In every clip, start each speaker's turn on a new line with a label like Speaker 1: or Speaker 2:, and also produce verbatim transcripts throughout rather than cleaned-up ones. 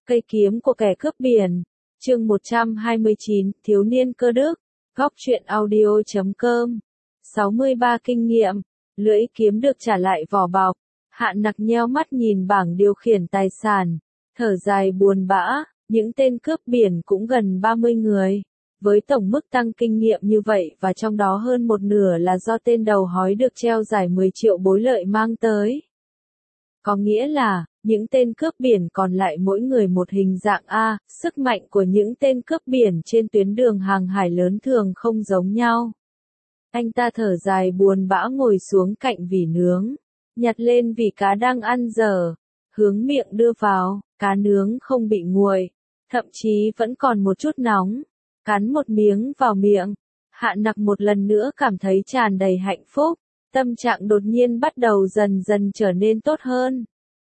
Speaker 1: Cây kiếm của kẻ cướp biển. Chương một trăm hai mươi chín, thiếu niên cơ đức. Góc truyện audio chấm com. sáu mươi ba kinh nghiệm. Lưỡi kiếm được trả lại vỏ bọc. Hạn Nặc nheo mắt nhìn bảng điều khiển tài sản, thở dài buồn bã, những tên cướp biển cũng gần ba mươi người. Với tổng mức tăng kinh nghiệm như vậy và trong đó hơn một nửa là do tên đầu hói được treo giải mười triệu bối lợi mang tới. Có nghĩa là, những tên cướp biển còn lại mỗi người một hình dạng A, sức mạnh của những tên cướp biển trên tuyến đường hàng hải lớn thường không giống nhau. Anh ta thở dài buồn bã ngồi xuống cạnh vỉ nướng, nhặt lên vỉ cá đang ăn dở, hướng miệng đưa vào, cá nướng không bị nguội, thậm chí vẫn còn một chút nóng, cắn một miếng vào miệng. Hạn Nặc một lần nữa cảm thấy tràn đầy hạnh phúc, tâm trạng đột nhiên bắt đầu dần dần trở nên tốt hơn.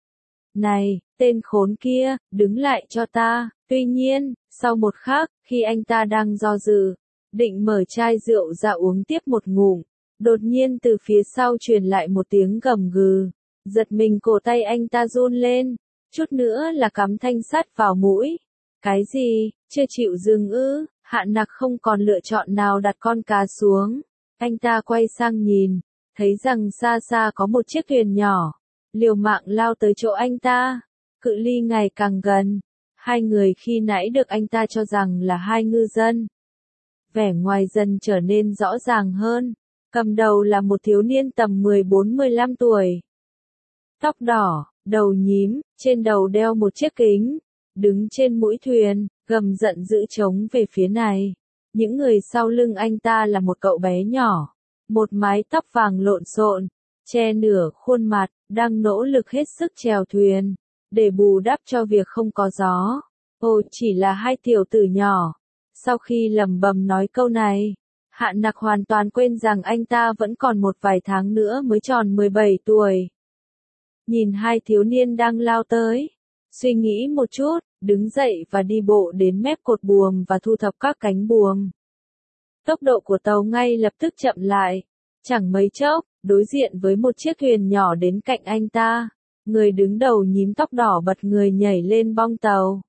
Speaker 1: Này, tên khốn kia, đứng lại cho ta. Tuy nhiên, sau một khắc, khi anh ta đang do dự, định mở chai rượu ra uống tiếp một ngụm, đột nhiên từ phía sau truyền lại một tiếng gầm gừ. Giật mình cổ tay anh ta run lên, chút nữa là cắm thanh sắt vào mũi. Cái gì, chưa chịu dừng ư? Hạn Nặc không còn lựa chọn nào đặt con cá xuống. Anh ta quay sang nhìn, thấy rằng xa xa có một chiếc thuyền nhỏ, liều mạng lao tới chỗ anh ta. Cự ly ngày càng gần, hai người khi nãy được anh ta cho rằng là hai ngư dân. Vẻ ngoài dần trở nên rõ ràng hơn, cầm đầu là một thiếu niên tầm mười bốn mười lăm tuổi. Tóc đỏ, đầu nhím, trên đầu đeo một chiếc kính, đứng trên mũi thuyền, gầm giận dữ trống về phía này. Những người sau lưng anh ta là một cậu bé nhỏ, một mái tóc vàng lộn xộn, che nửa khuôn mặt, đang nỗ lực hết sức chèo thuyền, để bù đắp cho việc không có gió. Ồ, chỉ là hai tiểu tử nhỏ. Sau khi lẩm bẩm nói câu này, Hạn Nặc hoàn toàn quên rằng anh ta vẫn còn một vài tháng nữa mới tròn mười bảy tuổi. Nhìn hai thiếu niên đang lao tới, suy nghĩ một chút, đứng dậy và đi bộ đến mép cột buồm và thu thập các cánh buồm. Tốc độ của tàu ngay lập tức chậm lại, chẳng mấy chốc, đối diện với một chiếc thuyền nhỏ đến cạnh anh ta, người đứng đầu nhím tóc đỏ bật người nhảy lên bong tàu.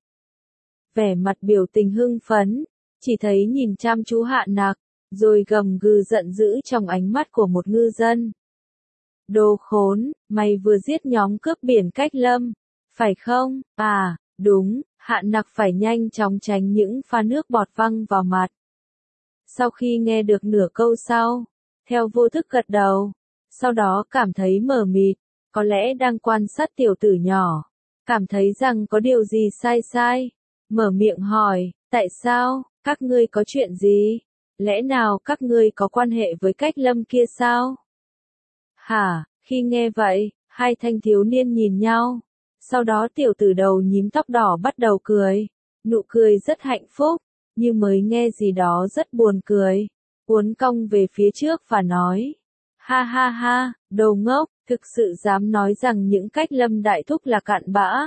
Speaker 1: Vẻ mặt biểu tình hưng phấn, chỉ thấy nhìn chăm chú Hạn Nặc, rồi gầm gừ giận dữ trong ánh mắt của một ngư dân. Đồ khốn, mày vừa giết nhóm cướp biển Cách Lâm, phải không? À, đúng. Hạn Nặc phải nhanh chóng tránh những pha nước bọt văng vào mặt. Sau khi nghe được nửa câu sau, theo vô thức gật đầu, sau đó cảm thấy mờ mịt, có lẽ đang quan sát tiểu tử nhỏ, cảm thấy rằng có điều gì sai sai, mở miệng hỏi, tại sao, các ngươi có chuyện gì? Lẽ nào các ngươi có quan hệ với Cách Lâm kia sao? Hả, khi nghe vậy, hai thanh thiếu niên nhìn nhau. Sau đó tiểu tử đầu nhím tóc đỏ bắt đầu cười, nụ cười rất hạnh phúc, như mới nghe gì đó rất buồn cười, uốn cong về phía trước và nói, ha ha ha, đồ ngốc, thực sự dám nói rằng những Cách Lâm đại thúc là cặn bã.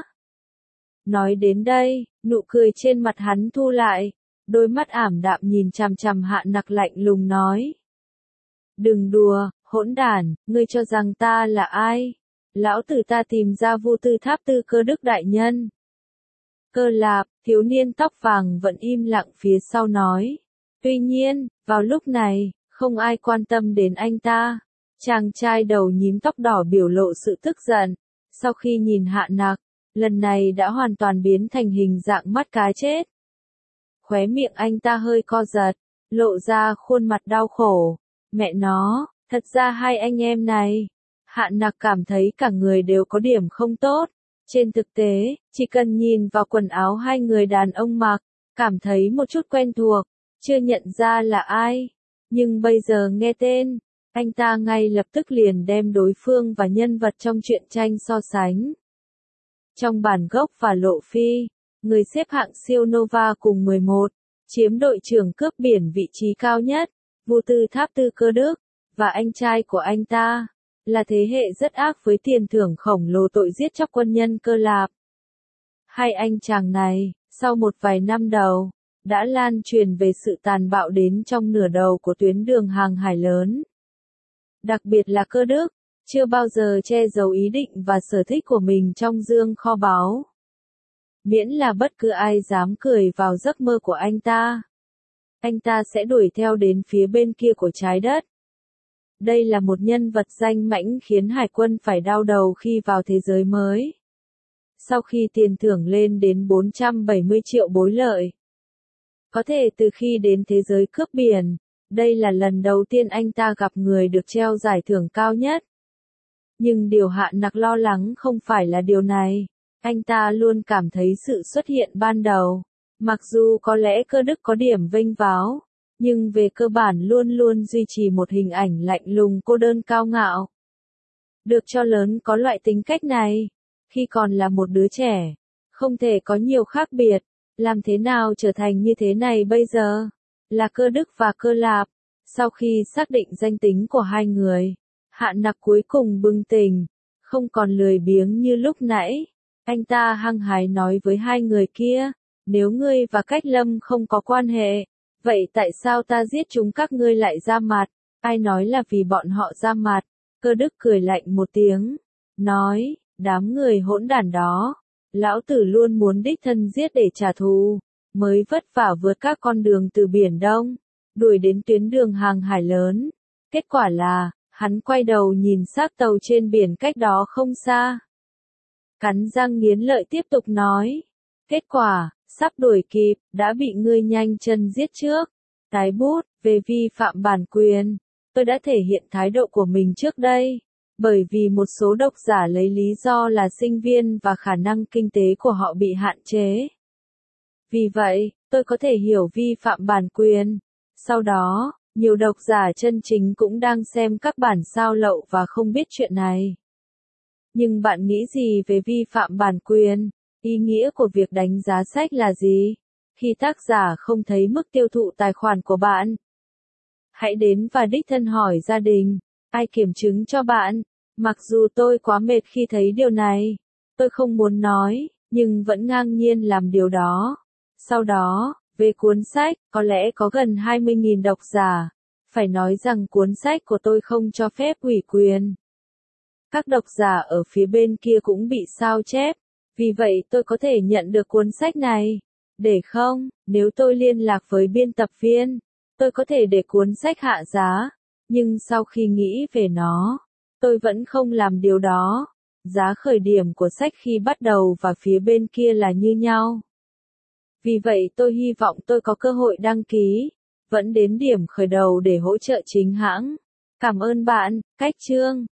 Speaker 1: Nói đến đây, nụ cười trên mặt hắn thu lại, đôi mắt ảm đạm nhìn chằm chằm Hạn Nặc lạnh lùng nói. Đừng đùa, hỗn đản, ngươi cho rằng ta là ai? Lão tử ta tìm ra Vu Tư Tháp Tư Cơ Đức đại nhân. Cơ Lạp, thiếu niên tóc vàng vẫn im lặng phía sau nói. Tuy nhiên, vào lúc này, không ai quan tâm đến anh ta. Chàng trai đầu nhím tóc đỏ biểu lộ sự tức giận. Sau khi nhìn Hạn Nặc, lần này đã hoàn toàn biến thành hình dạng mắt cá chết. Khóe miệng anh ta hơi co giật, lộ ra khuôn mặt đau khổ. Mẹ nó, thật ra hai anh em này. Hạn Nặc cảm thấy cả người đều có điểm không tốt. Trên thực tế, chỉ cần nhìn vào quần áo hai người đàn ông mặc, cảm thấy một chút quen thuộc, chưa nhận ra là ai. Nhưng bây giờ nghe tên, anh ta ngay lập tức liền đem đối phương và nhân vật trong truyện tranh so sánh. Trong bản gốc và lộ phi, người xếp hạng siêu Nova cùng mười một, chiếm đội trưởng cướp biển vị trí cao nhất, Vu Tư Tháp Tư Cơ Đức, và anh trai của anh ta là thế hệ rất ác với tiền thưởng khổng lồ tội giết chóc quân nhân Cơ Lạp. Hai anh chàng này, sau một vài năm đầu, đã lan truyền về sự tàn bạo đến trong nửa đầu của tuyến đường hàng hải lớn. Đặc biệt là Cơ Đức, chưa bao giờ che giấu ý định và sở thích của mình trong dương kho báu. Miễn là bất cứ ai dám cười vào giấc mơ của anh ta, anh ta sẽ đuổi theo đến phía bên kia của trái đất. Đây là một nhân vật danh mãnh khiến hải quân phải đau đầu khi vào thế giới mới. Sau khi tiền thưởng lên đến bốn trăm bảy mươi triệu bối lợi. Có thể từ khi đến thế giới cướp biển, đây là lần đầu tiên anh ta gặp người được treo giải thưởng cao nhất. Nhưng điều Hạ Nặc lo lắng không phải là điều này. Anh ta luôn cảm thấy sự xuất hiện ban đầu. Mặc dù có lẽ Cơ Đức có điểm vênh váo, nhưng về cơ bản luôn luôn duy trì một hình ảnh lạnh lùng cô đơn cao ngạo. Được cho lớn có loại tính cách này, khi còn là một đứa trẻ, không thể có nhiều khác biệt, làm thế nào trở thành như thế này bây giờ? Là Cơ Đức và Cơ Lạp. Sau khi xác định danh tính của hai người, Hạ Nặc cuối cùng bừng tỉnh, không còn lười biếng như lúc nãy. Anh ta hăng hái nói với hai người kia, nếu ngươi và Cách Lâm không có quan hệ, vậy tại sao ta giết chúng các ngươi lại ra mặt? Ai nói là vì bọn họ ra mặt? Cơ Đức cười lạnh một tiếng, nói, đám người hỗn đản đó, lão tử luôn muốn đích thân giết để trả thù, mới vất vả vượt các con đường từ Biển Đông, đuổi đến tuyến đường hàng hải lớn. Kết quả là, hắn quay đầu nhìn xác tàu trên biển cách đó không xa. Cắn răng nghiến lợi tiếp tục nói, kết quả, sắp đuổi kịp, đã bị ngươi nhanh chân giết trước. Tái bút, về vi phạm bản quyền, tôi đã thể hiện thái độ của mình trước đây, bởi vì một số độc giả lấy lý do là sinh viên và khả năng kinh tế của họ bị hạn chế. Vì vậy, tôi có thể hiểu vi phạm bản quyền. Sau đó, nhiều độc giả chân chính cũng đang xem các bản sao lậu và không biết chuyện này. Nhưng bạn nghĩ gì về vi phạm bản quyền? Ý nghĩa của việc đánh giá sách là gì? Khi tác giả không thấy mức tiêu thụ tài khoản của bạn, hãy đến và đích thân hỏi gia đình, ai kiểm chứng cho bạn. Mặc dù tôi quá mệt khi thấy điều này, tôi không muốn nói, nhưng vẫn ngang nhiên làm điều đó. Sau đó, về cuốn sách, có lẽ có gần hai mươi nghìn độc giả, phải nói rằng cuốn sách của tôi không cho phép ủy quyền. Các độc giả ở phía bên kia cũng bị sao chép, vì vậy tôi có thể nhận được cuốn sách này. Để không, nếu tôi liên lạc với biên tập viên, tôi có thể để cuốn sách hạ giá, nhưng sau khi nghĩ về nó, tôi vẫn không làm điều đó. Giá khởi điểm của sách khi bắt đầu và phía bên kia là như nhau. Vì vậy tôi hy vọng tôi có cơ hội đăng ký, vẫn đến điểm khởi đầu để hỗ trợ chính hãng. Cảm ơn bạn, Cách Chương.